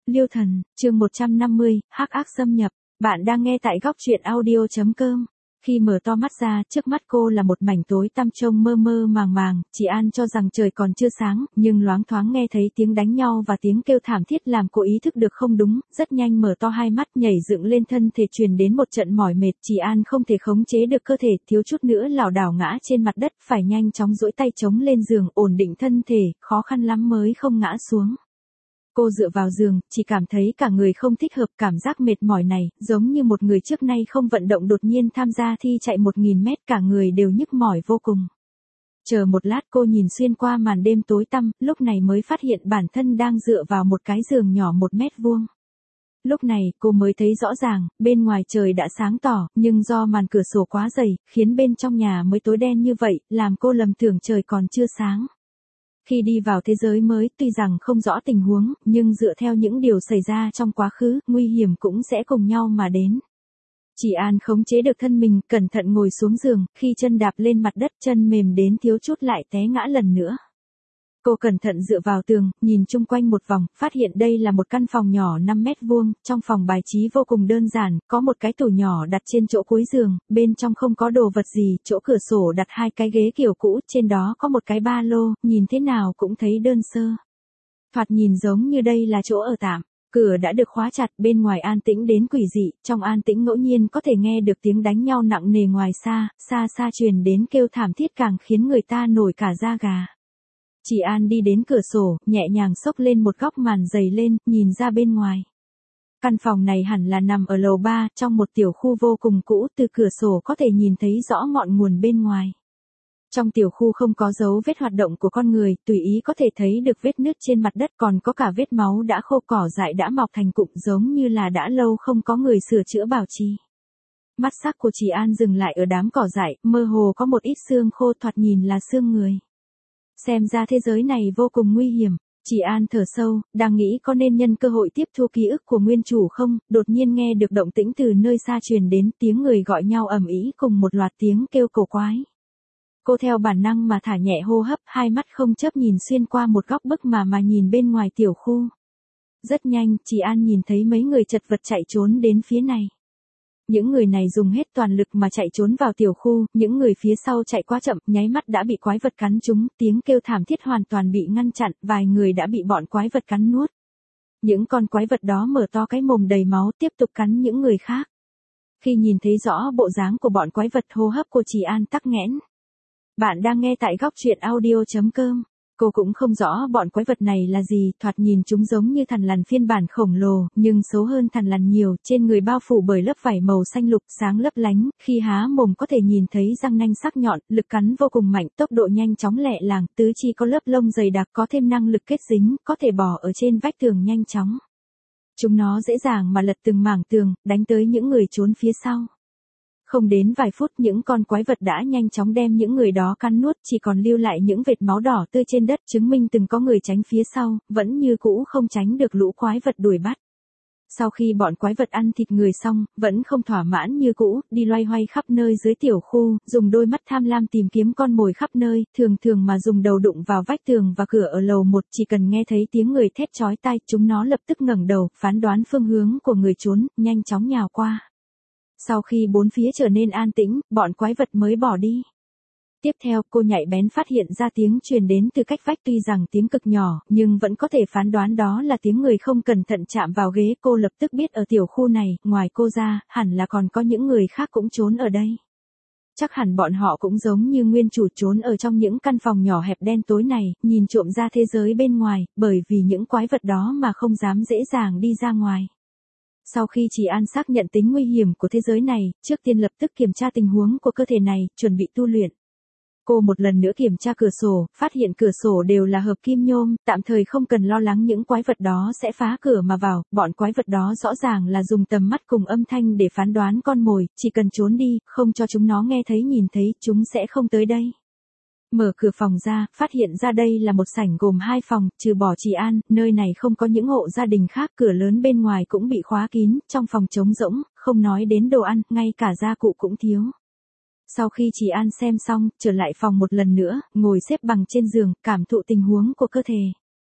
Liêu Thần, chương 150, hắc ác xâm nhập. Bạn đang nghe tại góc truyện audio.com. Khi mở to mắt ra, trước mắt cô là một mảnh tối tăm trông mơ mơ màng màng, chị An cho rằng trời còn chưa sáng, nhưng loáng thoáng nghe thấy tiếng đánh nhau và tiếng kêu thảm thiết làm cô ý thức được không đúng, rất nhanh mở to hai mắt nhảy dựng lên, thân thể truyền đến một trận mỏi mệt, chị An không thể khống chế được cơ thể, thiếu chút nữa lảo đảo ngã trên mặt đất, phải nhanh chóng duỗi tay chống lên giường, ổn định thân thể, khó khăn lắm mới không ngã xuống. Cô dựa vào giường, chỉ cảm thấy cả người không thích hợp, cảm giác mệt mỏi này, giống như một người trước nay không vận động đột nhiên tham gia thi chạy 1000 mét, cả người đều nhức mỏi vô cùng. Chờ một lát cô nhìn xuyên qua màn đêm tối tăm, lúc này mới phát hiện bản thân đang dựa vào một cái giường nhỏ 1 mét vuông. Lúc này, cô mới thấy rõ ràng, bên ngoài trời đã sáng tỏ, nhưng do màn cửa sổ quá dày, khiến bên trong nhà mới tối đen như vậy, làm cô lầm tưởng trời còn chưa sáng. Khi đi vào thế giới mới, tuy rằng không rõ tình huống, nhưng dựa theo những điều xảy ra trong quá khứ, nguy hiểm cũng sẽ cùng nhau mà đến. Chị An khống chế được thân mình, cẩn thận ngồi xuống giường, khi chân đạp lên mặt đất, chân mềm đến thiếu chút lại té ngã lần nữa. Cô cẩn thận dựa vào tường, nhìn chung quanh một vòng, phát hiện đây là một căn phòng nhỏ 5 mét vuông, trong phòng bài trí vô cùng đơn giản, có một cái tủ nhỏ đặt trên chỗ cuối giường, bên trong không có đồ vật gì, chỗ cửa sổ đặt 2 cái ghế kiểu cũ, trên đó có một cái ba lô, nhìn thế nào cũng thấy đơn sơ. Thoạt nhìn giống như đây là chỗ ở tạm. Cửa đã được khóa chặt, bên ngoài an tĩnh đến quỷ dị, trong an tĩnh ngẫu nhiên có thể nghe được tiếng đánh nhau nặng nề ngoài xa, xa xa truyền đến kêu thảm thiết càng khiến người ta nổi cả da gà. Chị An đi đến cửa sổ, nhẹ nhàng xốc lên một góc màn dày lên, nhìn ra bên ngoài. Căn phòng này hẳn là nằm ở lầu 3, trong một tiểu khu vô cùng cũ, từ cửa sổ có thể nhìn thấy rõ ngọn nguồn bên ngoài. Trong tiểu khu không có dấu vết hoạt động của con người, tùy ý có thể thấy được vết nứt trên mặt đất, còn có cả vết máu đã khô, cỏ dại đã mọc thành cụm, giống như là đã lâu không có người sửa chữa bảo trì. Mắt sắc của chị An dừng lại ở đám cỏ dại, mơ hồ có một ít xương khô, thoạt nhìn là xương người. Xem ra thế giới này vô cùng nguy hiểm. Chị An thở sâu, đang nghĩ có nên nhân cơ hội tiếp thu ký ức của nguyên chủ không, đột nhiên nghe được động tĩnh từ nơi xa truyền đến, tiếng người gọi nhau ầm ĩ cùng một loạt tiếng kêu cổ quái. Cô theo bản năng mà thả nhẹ hô hấp, hai mắt không chớp nhìn xuyên qua một góc bức mà nhìn bên ngoài tiểu khu. Rất nhanh, chị An nhìn thấy mấy người chật vật chạy trốn đến phía này. Những người này dùng hết toàn lực mà chạy trốn vào tiểu khu, những người phía sau chạy quá chậm, nháy mắt đã bị quái vật cắn trúng, tiếng kêu thảm thiết hoàn toàn bị ngăn chặn, vài người đã bị bọn quái vật cắn nuốt. Những con quái vật đó mở to cái mồm đầy máu, tiếp tục cắn những người khác. Khi nhìn thấy rõ bộ dáng của bọn quái vật, hô hấp của chị An tắc nghẽn. Bạn đang nghe tại góc truyện audio.com. Cô cũng không rõ bọn quái vật này là gì, thoạt nhìn chúng giống như thằn lằn phiên bản khổng lồ, nhưng xấu hơn thằn lằn nhiều, trên người bao phủ bởi lớp vảy màu xanh lục sáng lấp lánh, khi há mồm có thể nhìn thấy răng nanh sắc nhọn, lực cắn vô cùng mạnh, tốc độ nhanh chóng lẹ làng, tứ chi có lớp lông dày đặc, có thêm năng lực kết dính, có thể bò ở trên vách tường nhanh chóng. Chúng nó dễ dàng mà lật từng mảng tường, đánh tới những người trốn phía sau. Không đến vài phút, những con quái vật đã nhanh chóng đem những người đó cắn nuốt, chỉ còn lưu lại những vệt máu đỏ tươi trên đất, chứng minh từng có người tránh phía sau, vẫn như cũ không tránh được lũ quái vật đuổi bắt. Sau khi bọn quái vật ăn thịt người xong, vẫn không thỏa mãn như cũ, đi loay hoay khắp nơi dưới tiểu khu, dùng đôi mắt tham lam tìm kiếm con mồi khắp nơi, thường mà dùng đầu đụng vào vách tường và cửa ở lầu 1, chỉ cần nghe thấy tiếng người thét chói tai, chúng nó lập tức ngẩng đầu, phán đoán phương hướng của người trốn, nhanh chóng nhào qua. Sau khi bốn phía trở nên an tĩnh, bọn quái vật mới bỏ đi. Tiếp theo, cô nhạy bén phát hiện ra tiếng truyền đến từ cách vách, tuy rằng tiếng cực nhỏ, nhưng vẫn có thể phán đoán đó là tiếng người không cẩn thận chạm vào ghế. Cô lập tức biết ở tiểu khu này, ngoài cô ra, hẳn là còn có những người khác cũng trốn ở đây. Chắc hẳn bọn họ cũng giống như nguyên chủ trốn ở trong những căn phòng nhỏ hẹp đen tối này, nhìn trộm ra thế giới bên ngoài, bởi vì những quái vật đó mà không dám dễ dàng đi ra ngoài. Sau khi chị An xác nhận tính nguy hiểm của thế giới này, trước tiên lập tức kiểm tra tình huống của cơ thể này, chuẩn bị tu luyện. Cô một lần nữa kiểm tra cửa sổ, phát hiện cửa sổ đều là hợp kim nhôm, tạm thời không cần lo lắng những quái vật đó sẽ phá cửa mà vào, bọn quái vật đó rõ ràng là dùng tầm mắt cùng âm thanh để phán đoán con mồi, chỉ cần trốn đi, không cho chúng nó nghe thấy nhìn thấy, chúng sẽ không tới đây. Mở cửa phòng ra, phát hiện ra đây là một sảnh gồm 2 phòng, trừ bỏ chị An, nơi này không có những hộ gia đình khác, cửa lớn bên ngoài cũng bị khóa kín, trong phòng trống rỗng, không nói đến đồ ăn, ngay cả gia cụ cũng thiếu. Sau khi chị An xem xong, trở lại phòng một lần nữa, ngồi xếp bằng trên giường, cảm thụ tình huống của cơ thể.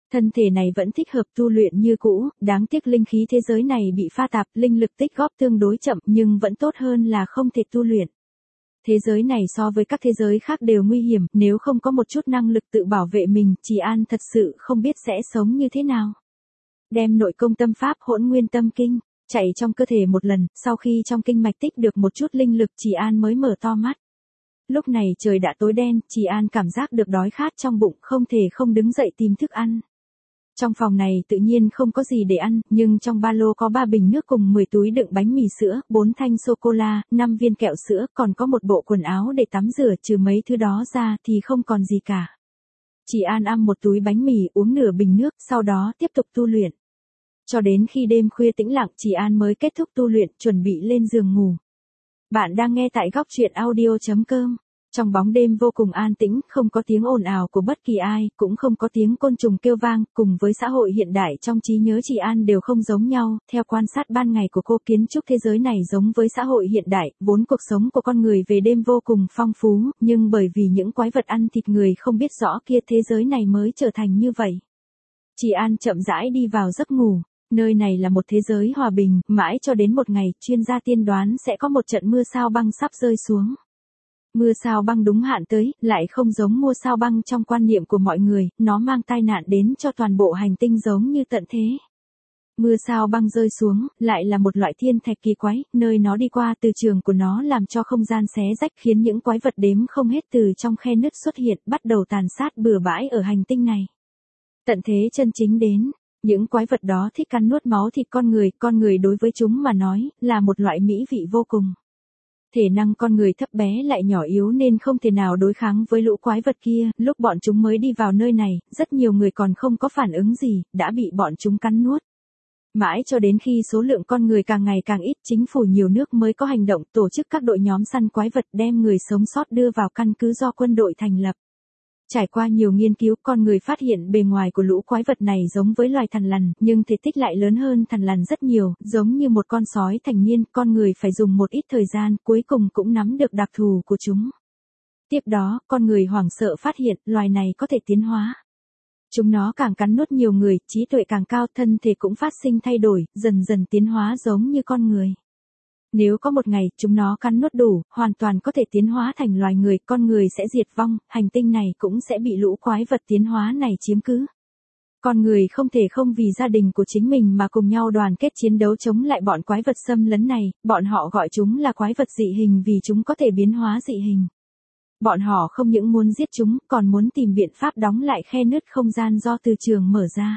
Thân thể này vẫn thích hợp tu luyện như cũ, đáng tiếc linh khí thế giới này bị pha tạp, linh lực tích góp tương đối chậm nhưng vẫn tốt hơn là không thể tu luyện. Thế giới này so với các thế giới khác đều nguy hiểm, nếu không có một chút năng lực tự bảo vệ mình, Trì An thật sự không biết sẽ sống như thế nào. Đem nội công tâm pháp Hỗn Nguyên Tâm Kinh chạy trong cơ thể một lần, sau khi trong kinh mạch tích được một chút linh lực, Trì An mới mở to mắt. Lúc này trời đã tối đen, Trì An cảm giác được đói khát trong bụng, không thể không đứng dậy tìm thức ăn. Trong phòng này tự nhiên không có gì để ăn, nhưng trong ba lô có 3 bình nước cùng 10 túi đựng bánh mì sữa, 4 thanh sô-cô-la, 5 viên kẹo sữa, còn có một bộ quần áo để tắm rửa, trừ mấy thứ đó ra thì không còn gì cả. Trì An ăn một túi bánh mì, uống nửa bình nước, sau đó tiếp tục tu luyện. Cho đến khi đêm khuya tĩnh lặng, Trì An mới kết thúc tu luyện, chuẩn bị lên giường ngủ. Bạn đang nghe tại góc truyện audio.com. Trong bóng đêm vô cùng an tĩnh, không có tiếng ồn ào của bất kỳ ai, cũng không có tiếng côn trùng kêu vang, cùng với xã hội hiện đại trong trí nhớ Trì An đều không giống nhau. Theo quan sát ban ngày của cô, kiến trúc thế giới này giống với xã hội hiện đại, vốn cuộc sống của con người về đêm vô cùng phong phú, nhưng bởi vì những quái vật ăn thịt người không biết rõ kia, thế giới này mới trở thành như vậy. Trì An chậm rãi đi vào giấc ngủ. Nơi này là một thế giới hòa bình, mãi cho đến một ngày, chuyên gia tiên đoán sẽ có một trận mưa sao băng sắp rơi xuống. Mưa sao băng đúng hạn tới, lại không giống mưa sao băng trong quan niệm của mọi người, nó mang tai nạn đến cho toàn bộ hành tinh giống như tận thế. Mưa sao băng rơi xuống, lại là một loại thiên thạch kỳ quái, nơi nó đi qua từ trường của nó làm cho không gian xé rách, khiến những quái vật đếm không hết từ trong khe nứt xuất hiện, bắt đầu tàn sát bừa bãi ở hành tinh này. Tận thế chân chính đến. Những quái vật đó thích cắn nuốt máu thịt con người đối với chúng mà nói, là một loại mỹ vị vô cùng. Thể năng con người thấp bé lại nhỏ yếu nên không thể nào đối kháng với lũ quái vật kia, lúc bọn chúng mới đi vào nơi này, rất nhiều người còn không có phản ứng gì, đã bị bọn chúng cắn nuốt. Mãi cho đến khi số lượng con người càng ngày càng ít, chính phủ nhiều nước mới có hành động tổ chức các đội nhóm săn quái vật đem người sống sót đưa vào căn cứ do quân đội thành lập. Trải qua nhiều nghiên cứu, con người phát hiện bề ngoài của lũ quái vật này giống với loài thằn lằn, nhưng thể tích lại lớn hơn thằn lằn rất nhiều, giống như một con sói thành niên, con người phải dùng một ít thời gian, cuối cùng cũng nắm được đặc thù của chúng. Tiếp đó, con người hoảng sợ phát hiện, loài này có thể tiến hóa. Chúng nó càng cắn nuốt nhiều người, trí tuệ càng cao, thân thể cũng phát sinh thay đổi, dần dần tiến hóa giống như con người. Nếu có một ngày, chúng nó cắn nuốt đủ, hoàn toàn có thể tiến hóa thành loài người, con người sẽ diệt vong, hành tinh này cũng sẽ bị lũ quái vật tiến hóa này chiếm cứ. Con người không thể không vì gia đình của chính mình mà cùng nhau đoàn kết chiến đấu chống lại bọn quái vật xâm lấn này, bọn họ gọi chúng là quái vật dị hình vì chúng có thể biến hóa dị hình. Bọn họ không những muốn giết chúng, còn muốn tìm biện pháp đóng lại khe nứt không gian do từ trường mở ra.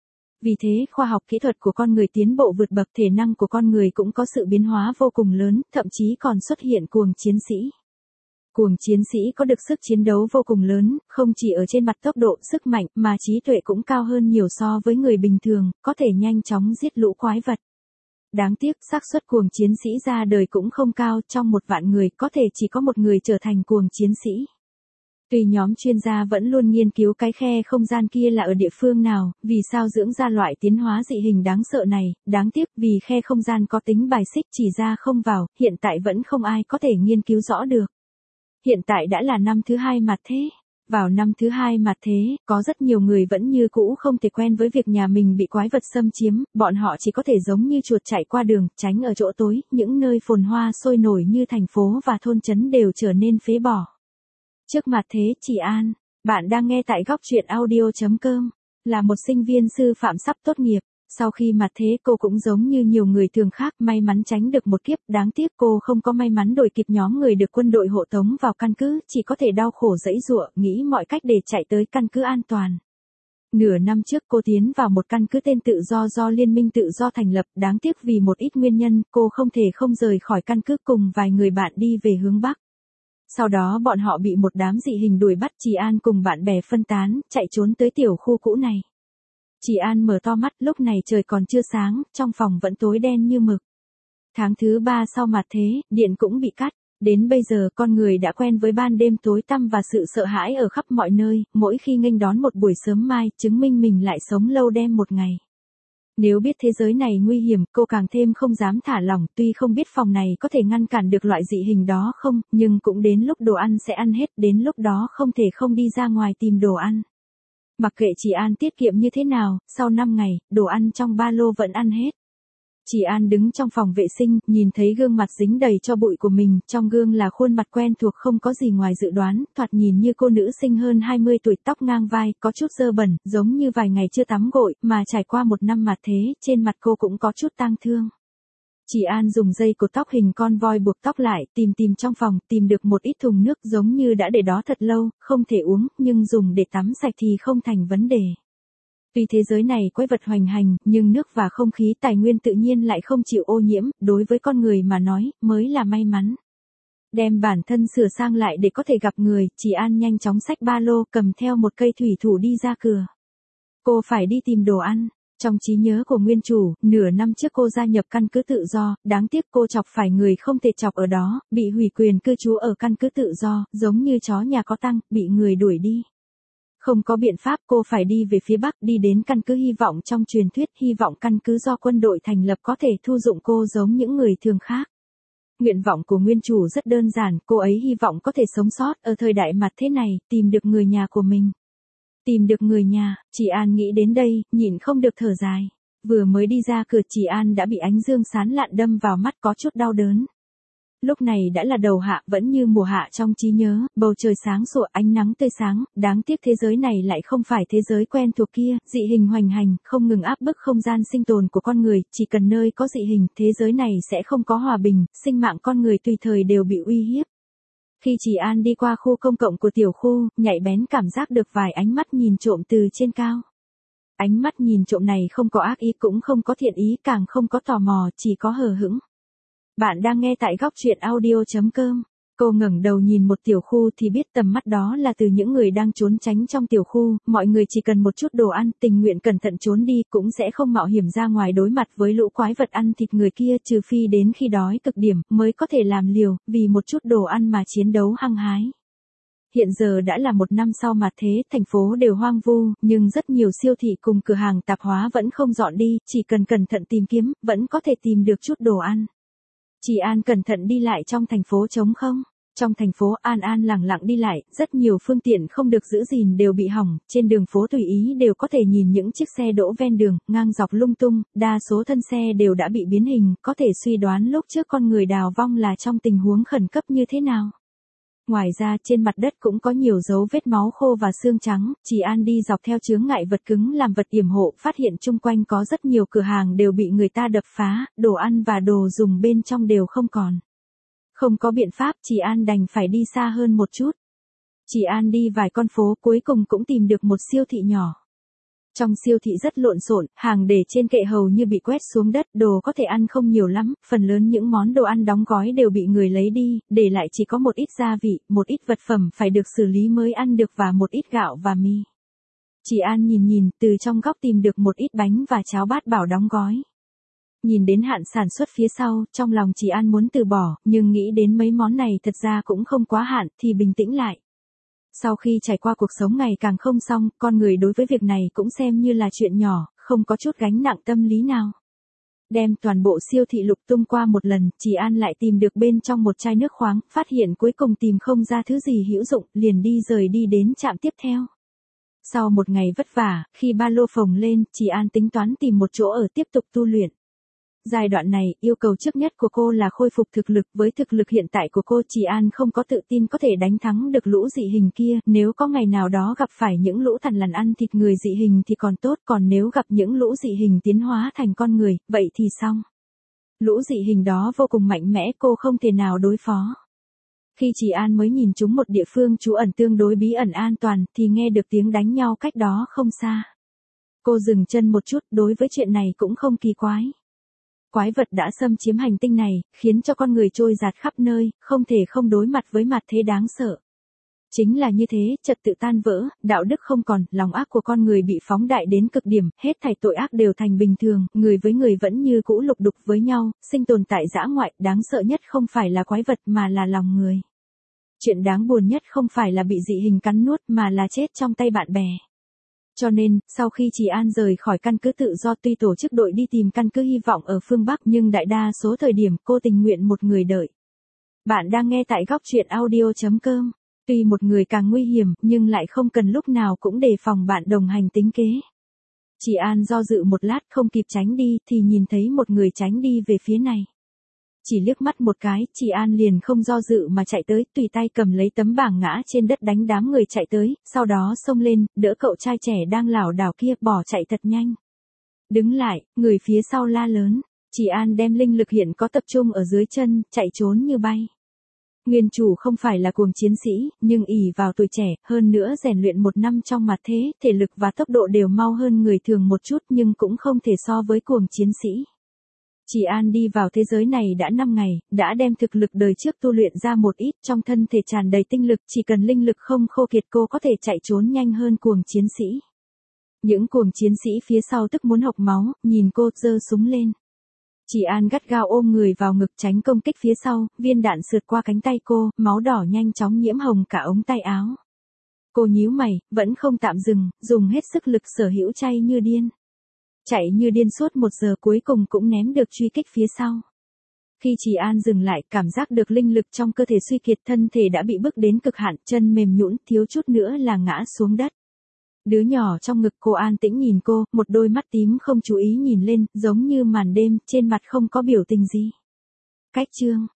Vì thế, khoa học kỹ thuật của con người tiến bộ vượt bậc, thể năng của con người cũng có sự biến hóa vô cùng lớn, thậm chí còn xuất hiện cuồng chiến sĩ. Cuồng chiến sĩ có được sức chiến đấu vô cùng lớn, không chỉ ở trên mặt tốc độ, sức mạnh, mà trí tuệ cũng cao hơn nhiều so với người bình thường, có thể nhanh chóng giết lũ quái vật. Đáng tiếc, xác suất cuồng chiến sĩ ra đời cũng không cao, trong 1 vạn người, có thể chỉ có 1 người trở thành cuồng chiến sĩ. Tuy nhóm chuyên gia vẫn luôn nghiên cứu cái khe không gian kia là ở địa phương nào, vì sao dưỡng ra loại tiến hóa dị hình đáng sợ này, đáng tiếc vì khe không gian có tính bài xích chỉ ra không vào, hiện tại vẫn không ai có thể nghiên cứu rõ được. Hiện tại đã là năm thứ 2 mặt thế. Vào năm thứ 2 mặt thế, có rất nhiều người vẫn như cũ không thể quen với việc nhà mình bị quái vật xâm chiếm, bọn họ chỉ có thể giống như chuột chạy qua đường, tránh ở chỗ tối, những nơi phồn hoa sôi nổi như thành phố và thôn trấn đều trở nên phế bỏ. Trước mặt thế, Trì An, bạn đang nghe tại góc truyện audio.com, là một sinh viên sư phạm sắp tốt nghiệp. Sau khi mặt thế cô cũng giống như nhiều người thường khác may mắn tránh được một kiếp, đáng tiếc cô không có may mắn đuổi kịp nhóm người được quân đội hộ tống vào căn cứ, chỉ có thể đau khổ giãy giụa, nghĩ mọi cách để chạy tới căn cứ an toàn. Nửa năm trước cô tiến vào một căn cứ tên tự do do Liên minh tự do thành lập, đáng tiếc vì một ít nguyên nhân, cô không thể không rời khỏi căn cứ cùng vài người bạn đi về hướng Bắc. Sau đó bọn họ bị một đám dị hình đuổi bắt, Trì An cùng bạn bè phân tán, chạy trốn tới tiểu khu cũ này. Trì An mở to mắt, lúc này trời còn chưa sáng, trong phòng vẫn tối đen như mực. Tháng thứ 3 sau mặt thế, điện cũng bị cắt. Đến bây giờ con người đã quen với ban đêm tối tăm và sự sợ hãi ở khắp mọi nơi, mỗi khi nghênh đón một buổi sớm mai, chứng minh mình lại sống lâu đêm một ngày. Nếu biết thế giới này nguy hiểm, cô càng thêm không dám thả lỏng, tuy không biết phòng này có thể ngăn cản được loại dị hình đó không, nhưng cũng đến lúc đồ ăn sẽ ăn hết, đến lúc đó không thể không đi ra ngoài tìm đồ ăn. Mặc kệ chị An tiết kiệm như thế nào, sau 5 ngày, đồ ăn trong ba lô vẫn ăn hết. Chị An đứng trong phòng vệ sinh, nhìn thấy gương mặt dính đầy tro bụi của mình, trong gương là khuôn mặt quen thuộc không có gì ngoài dự đoán, thoạt nhìn như cô nữ sinh hơn 20 tuổi, tóc ngang vai, có chút dơ bẩn, giống như vài ngày chưa tắm gội, mà trải qua một năm mà thế, trên mặt cô cũng có chút tang thương. Chị An dùng dây cột tóc hình con voi buộc tóc lại, tìm trong phòng, tìm được một ít thùng nước giống như đã để đó thật lâu, không thể uống, nhưng dùng để tắm sạch thì không thành vấn đề. Tuy thế giới này quái vật hoành hành, nhưng nước và không khí tài nguyên tự nhiên lại không chịu ô nhiễm, đối với con người mà nói, mới là may mắn. Đem bản thân sửa sang lại để có thể gặp người, chị An nhanh chóng xách ba lô, cầm theo một cây thủy thủ đi ra cửa. Cô phải đi tìm đồ ăn. Trong trí nhớ của nguyên chủ, nửa năm trước cô gia nhập căn cứ tự do, đáng tiếc cô chọc phải người không thể chọc ở đó, bị hủy quyền cư trú ở căn cứ tự do, giống như chó nhà có tăng, bị người đuổi đi. Không có biện pháp, cô phải đi về phía Bắc, đi đến căn cứ hy vọng trong truyền thuyết, hy vọng căn cứ do quân đội thành lập có thể thu dụng cô giống những người thường khác. Nguyện vọng của nguyên chủ rất đơn giản, cô ấy hy vọng có thể sống sót ở thời đại mặt thế này, tìm được người nhà của mình. Tìm được người nhà, chị An nghĩ đến đây, nhịn không được thở dài. Vừa mới đi ra cửa, chị An đã bị ánh dương sáng lạn đâm vào mắt, có chút đau đớn. Lúc này đã là đầu hạ, vẫn như mùa hạ trong trí nhớ, bầu trời sáng sủa, ánh nắng tươi sáng, đáng tiếc thế giới này lại không phải thế giới quen thuộc kia, dị hình hoành hành, không ngừng áp bức không gian sinh tồn của con người, chỉ cần nơi có dị hình, thế giới này sẽ không có hòa bình, sinh mạng con người tùy thời đều bị uy hiếp. Khi chị An đi qua khu công cộng của tiểu khu, nhạy bén cảm giác được vài ánh mắt nhìn trộm từ trên cao. Ánh mắt nhìn trộm này không có ác ý, cũng không có thiện ý, càng không có tò mò, chỉ có hờ hững. Bạn đang nghe tại góc truyện audio.com. Cô ngẩng đầu nhìn một tiểu khu thì biết tầm mắt đó là từ những người đang trốn tránh trong tiểu khu, mọi người chỉ cần một chút đồ ăn, tình nguyện cẩn thận trốn đi, cũng sẽ không mạo hiểm ra ngoài đối mặt với lũ quái vật ăn thịt người kia, trừ phi đến khi đói cực điểm, mới có thể làm liều, vì một chút đồ ăn mà chiến đấu hăng hái. Hiện giờ đã là một năm sau mà thế, thành phố đều hoang vu, nhưng rất nhiều siêu thị cùng cửa hàng tạp hóa vẫn không dọn đi, chỉ cần cẩn thận tìm kiếm, vẫn có thể tìm được chút đồ ăn. Chị An cẩn thận đi lại trong thành phố trống không. Trong thành phố An lặng lặng đi lại, rất nhiều phương tiện không được giữ gìn đều bị hỏng, trên đường phố tùy ý đều có thể nhìn những chiếc xe đỗ ven đường, ngang dọc lung tung, đa số thân xe đều đã bị biến hình, có thể suy đoán lúc trước con người đào vong là trong tình huống khẩn cấp như thế nào. Ngoài ra trên mặt đất cũng có nhiều dấu vết máu khô và xương trắng, chị An đi dọc theo chướng ngại vật cứng làm vật yểm hộ, phát hiện chung quanh có rất nhiều cửa hàng đều bị người ta đập phá, đồ ăn và đồ dùng bên trong đều không còn. Không có biện pháp, chị An đành phải đi xa hơn một chút. Chị An đi vài con phố cuối cùng cũng tìm được một siêu thị nhỏ. Trong siêu thị rất lộn xộn, hàng để trên kệ hầu như bị quét xuống đất, đồ có thể ăn không nhiều lắm, phần lớn những món đồ ăn đóng gói đều bị người lấy đi, để lại chỉ có một ít gia vị, một ít vật phẩm phải được xử lý mới ăn được và một ít gạo và mì. Chị An nhìn, từ trong góc tìm được một ít bánh và cháo bát bảo đóng gói. Nhìn đến hạn sản xuất phía sau, trong lòng chị An muốn từ bỏ, nhưng nghĩ đến mấy món này thật ra cũng không quá hạn, thì bình tĩnh lại. Sau khi trải qua cuộc sống ngày càng không xong, con người đối với việc này cũng xem như là chuyện nhỏ, không có chút gánh nặng tâm lý nào. Đem toàn bộ siêu thị lục tung qua một lần, chị An lại tìm được bên trong một chai nước khoáng, phát hiện cuối cùng tìm không ra thứ gì hữu dụng, liền rời đi đến trạm tiếp theo. Sau một ngày vất vả, khi ba lô phồng lên, chị An tính toán tìm một chỗ ở tiếp tục tu luyện. Giai đoạn này, yêu cầu trước nhất của cô là khôi phục thực lực, với thực lực hiện tại của cô, chị An không có tự tin có thể đánh thắng được lũ dị hình kia, nếu có ngày nào đó gặp phải những lũ thằn lằn ăn thịt người dị hình thì còn tốt, còn nếu gặp những lũ dị hình tiến hóa thành con người, vậy thì xong. Lũ dị hình đó vô cùng mạnh mẽ, cô không thể nào đối phó. Khi chị An mới nhìn trúng một địa phương trú ẩn tương đối bí ẩn an toàn, thì nghe được tiếng đánh nhau cách đó không xa. Cô dừng chân một chút, đối với chuyện này cũng không kỳ quái. Quái vật đã xâm chiếm hành tinh này, khiến cho con người trôi dạt khắp nơi, không thể không đối mặt với mặt thế đáng sợ. Chính là như thế, trật tự tan vỡ, đạo đức không còn, lòng ác của con người bị phóng đại đến cực điểm, hết thảy tội ác đều thành bình thường, người với người vẫn như cũ lục đục với nhau, sinh tồn tại dã ngoại, đáng sợ nhất không phải là quái vật mà là lòng người. Chuyện đáng buồn nhất không phải là bị dị hình cắn nuốt mà là chết trong tay bạn bè. Cho nên, sau khi chị An rời khỏi căn cứ tự do, tuy tổ chức đội đi tìm căn cứ hy vọng ở phương Bắc, nhưng đại đa số thời điểm cô tình nguyện một người đợi. Bạn đang nghe tại góc truyện audio.com. Tuy một người càng nguy hiểm, nhưng lại không cần lúc nào cũng đề phòng bạn đồng hành tính kế. Chị An do dự một lát không kịp tránh đi thì nhìn thấy một người tránh đi về phía này. Chỉ liếc mắt một cái, chị An liền không do dự mà chạy tới, tùy tay cầm lấy tấm bảng ngã trên đất đánh đám người chạy tới, sau đó xông lên, đỡ cậu trai trẻ đang lảo đảo kia bỏ chạy thật nhanh. Đứng lại, người phía sau la lớn. Chị An đem linh lực hiện có tập trung ở dưới chân, chạy trốn như bay. Nguyên chủ không phải là cuồng chiến sĩ, nhưng ỷ vào tuổi trẻ, hơn nữa rèn luyện 1 năm trong mặt thế, thể lực và tốc độ đều mau hơn người thường một chút nhưng cũng không thể so với cuồng chiến sĩ. Chị An đi vào thế giới này đã 5 ngày, đã đem thực lực đời trước tu luyện ra một ít, trong thân thể tràn đầy tinh lực, chỉ cần linh lực không khô kiệt cô có thể chạy trốn nhanh hơn cuồng chiến sĩ. Những cuồng chiến sĩ phía sau tức muốn hộc máu, nhìn cô giơ súng lên. Chị An gắt gao ôm người vào ngực tránh công kích phía sau, viên đạn sượt qua cánh tay cô, máu đỏ nhanh chóng nhiễm hồng cả ống tay áo. Cô nhíu mày, vẫn không tạm dừng, dùng hết sức lực sở hữu chạy như điên. Chạy như điên suốt 1 giờ cuối cùng cũng ném được truy kích phía sau. Khi chị An dừng lại, cảm giác được linh lực trong cơ thể suy kiệt, thân thể đã bị bức đến cực hạn, chân mềm nhũn, thiếu chút nữa là ngã xuống đất. Đứa nhỏ trong ngực cô an tĩnh nhìn cô, một đôi mắt tím không chú ý nhìn lên, giống như màn đêm, trên mặt không có biểu tình gì. Cách chương